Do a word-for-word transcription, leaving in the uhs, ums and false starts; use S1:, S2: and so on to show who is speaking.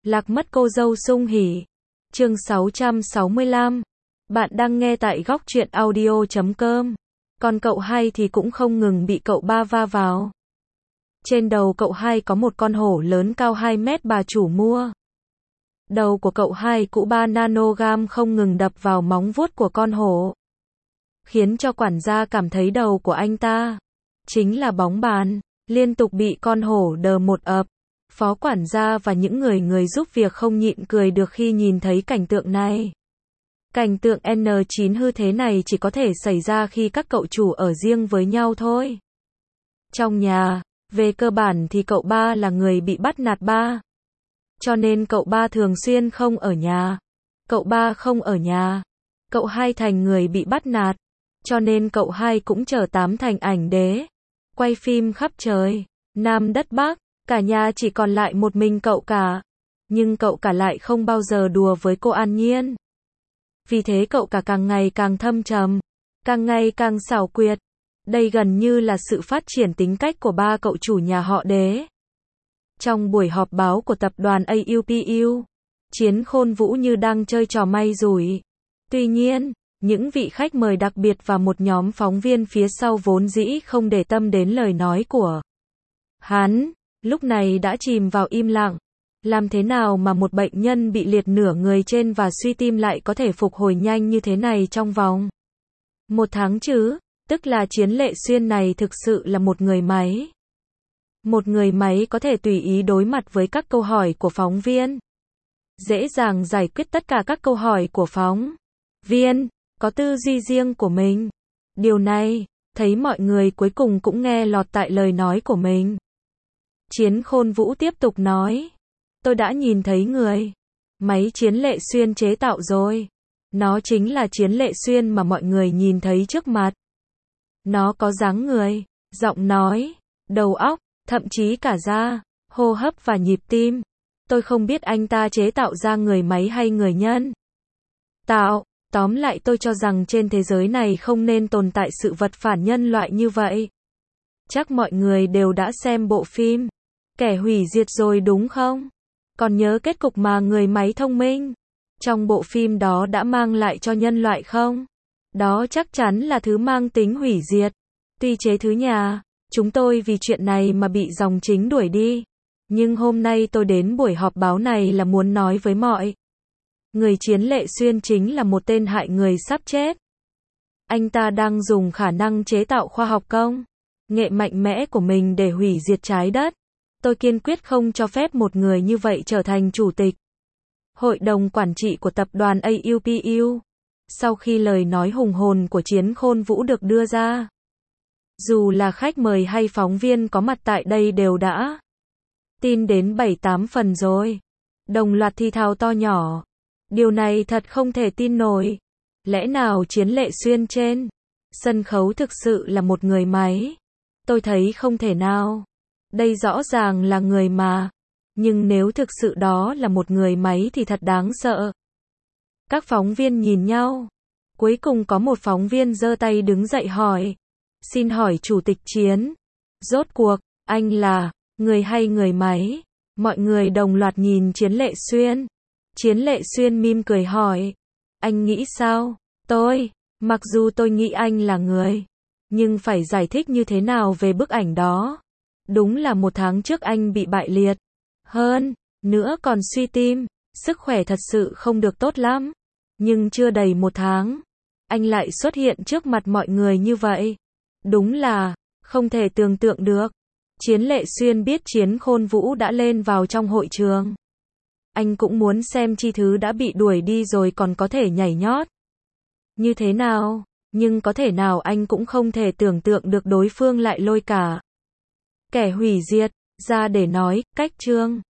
S1: Lạc mất cô dâu sung hỉ. Chương sáu trăm sáu mươi lăm. Bạn đang nghe tại góc truyện audio chấm com. Còn cậu hai thì cũng không ngừng bị cậu ba va vào. Trên đầu cậu hai có một con hổ lớn cao hai mét bà chủ mua. Đầu của cậu hai cũ ba nanogam không ngừng đập vào móng vuốt của con hổ, khiến cho quản gia cảm thấy đầu của anh ta chính là bóng bàn, liên tục bị con hổ đờ một ập. Phó quản gia và những người người giúp việc không nhịn cười được khi nhìn thấy cảnh tượng này. Cảnh tượng en chín hư thế này chỉ có thể xảy ra khi các cậu chủ ở riêng với nhau thôi. Trong nhà, về cơ bản thì cậu ba là người bị bắt nạt ba. Cho nên cậu ba thường xuyên không ở nhà. Cậu ba không ở nhà, cậu hai thành người bị bắt nạt. Cho nên cậu hai cũng trở tám thành ảnh đế. Quay phim khắp trời, Nam đất Bắc, cả nhà chỉ còn lại một mình cậu cả. Nhưng cậu cả lại không bao giờ đùa với cô An Nhiên. Vì thế cậu cả càng ngày càng thâm trầm, càng ngày càng xảo quyệt. Đây gần như là sự phát triển tính cách của ba cậu chủ nhà họ Đế. Trong buổi họp báo của tập đoàn a u pê u, Chiến Khôn Vũ như đang chơi trò may rủi. Tuy nhiên, những vị khách mời đặc biệt và một nhóm phóng viên phía sau vốn dĩ không để tâm đến lời nói của hắn, lúc này đã chìm vào im lặng. Làm thế nào mà một bệnh nhân bị liệt nửa người trên và suy tim lại có thể phục hồi nhanh như thế này trong vòng một tháng chứ? Tức là Chiến Lệ Xuyên này thực sự là một người máy. Một người máy có thể tùy ý đối mặt với các câu hỏi của phóng viên, dễ dàng giải quyết tất cả các câu hỏi của phóng viên, có tư duy riêng của mình. Điều này, thấy mọi người cuối cùng cũng nghe lọt tại lời nói của mình. Chiến Khôn Vũ tiếp tục nói, tôi đã nhìn thấy người máy Chiến Lệ Xuyên chế tạo rồi. Nó chính là Chiến Lệ Xuyên mà mọi người nhìn thấy trước mặt. Nó có dáng người, giọng nói, đầu óc, thậm chí cả da, hô hấp và nhịp tim. Tôi không biết anh ta chế tạo ra người máy hay người nhân tạo. Tóm lại tôi cho rằng trên thế giới này không nên tồn tại sự vật phản nhân loại như vậy. Chắc mọi người đều đã xem bộ phim Kẻ Hủy Diệt rồi đúng không? Còn nhớ kết cục mà người máy thông minh trong bộ phim đó đã mang lại cho nhân loại không? Đó chắc chắn là thứ mang tính hủy diệt. Tuy chế thứ nhà, chúng tôi vì chuyện này mà bị dòng chính đuổi đi. Nhưng hôm nay tôi đến buổi họp báo này là muốn nói với mọi người Chiến Lệ Xuyên chính là một tên hại người sắp chết. Anh ta đang dùng khả năng chế tạo khoa học công nghệ mạnh mẽ của mình để hủy diệt trái đất. Tôi kiên quyết không cho phép một người như vậy trở thành chủ tịch hội đồng quản trị của tập đoàn a u pê u. Sau khi lời nói hùng hồn của Chiến Khôn Vũ được đưa ra, dù là khách mời hay phóng viên có mặt tại đây đều đã tin đến bảy tám phần rồi. Đồng loạt thì thào to nhỏ. Điều này thật không thể tin nổi. Lẽ nào Chiến Lệ Xuyên trên sân khấu thực sự là một người máy? Tôi thấy không thể nào. Đây rõ ràng là người mà. Nhưng nếu thực sự đó là một người máy thì thật đáng sợ. Các phóng viên nhìn nhau. Cuối cùng có một phóng viên giơ tay đứng dậy hỏi. Xin hỏi Chủ tịch Chiến, rốt cuộc, anh là người hay người máy? Mọi người đồng loạt nhìn Chiến Lệ Xuyên. Chiến Lệ Xuyên mỉm cười hỏi. Anh nghĩ sao? Tôi, mặc dù tôi nghĩ anh là người, nhưng phải giải thích như thế nào về bức ảnh đó? Đúng là một tháng trước anh bị bại liệt. Hơn nữa còn suy tim. Sức khỏe thật sự không được tốt lắm. Nhưng chưa đầy một tháng, anh lại xuất hiện trước mặt mọi người như vậy. Đúng là không thể tưởng tượng được. Chiến Lệ Xuyên biết Chiến Khôn Vũ đã lên vào trong hội trường. Anh cũng muốn xem chi thứ đã bị đuổi đi rồi còn có thể nhảy nhót như thế nào. Nhưng có thể nào anh cũng không thể tưởng tượng được đối phương lại lôi cả Kẻ Hủy Diệt ra để nói. Cách chương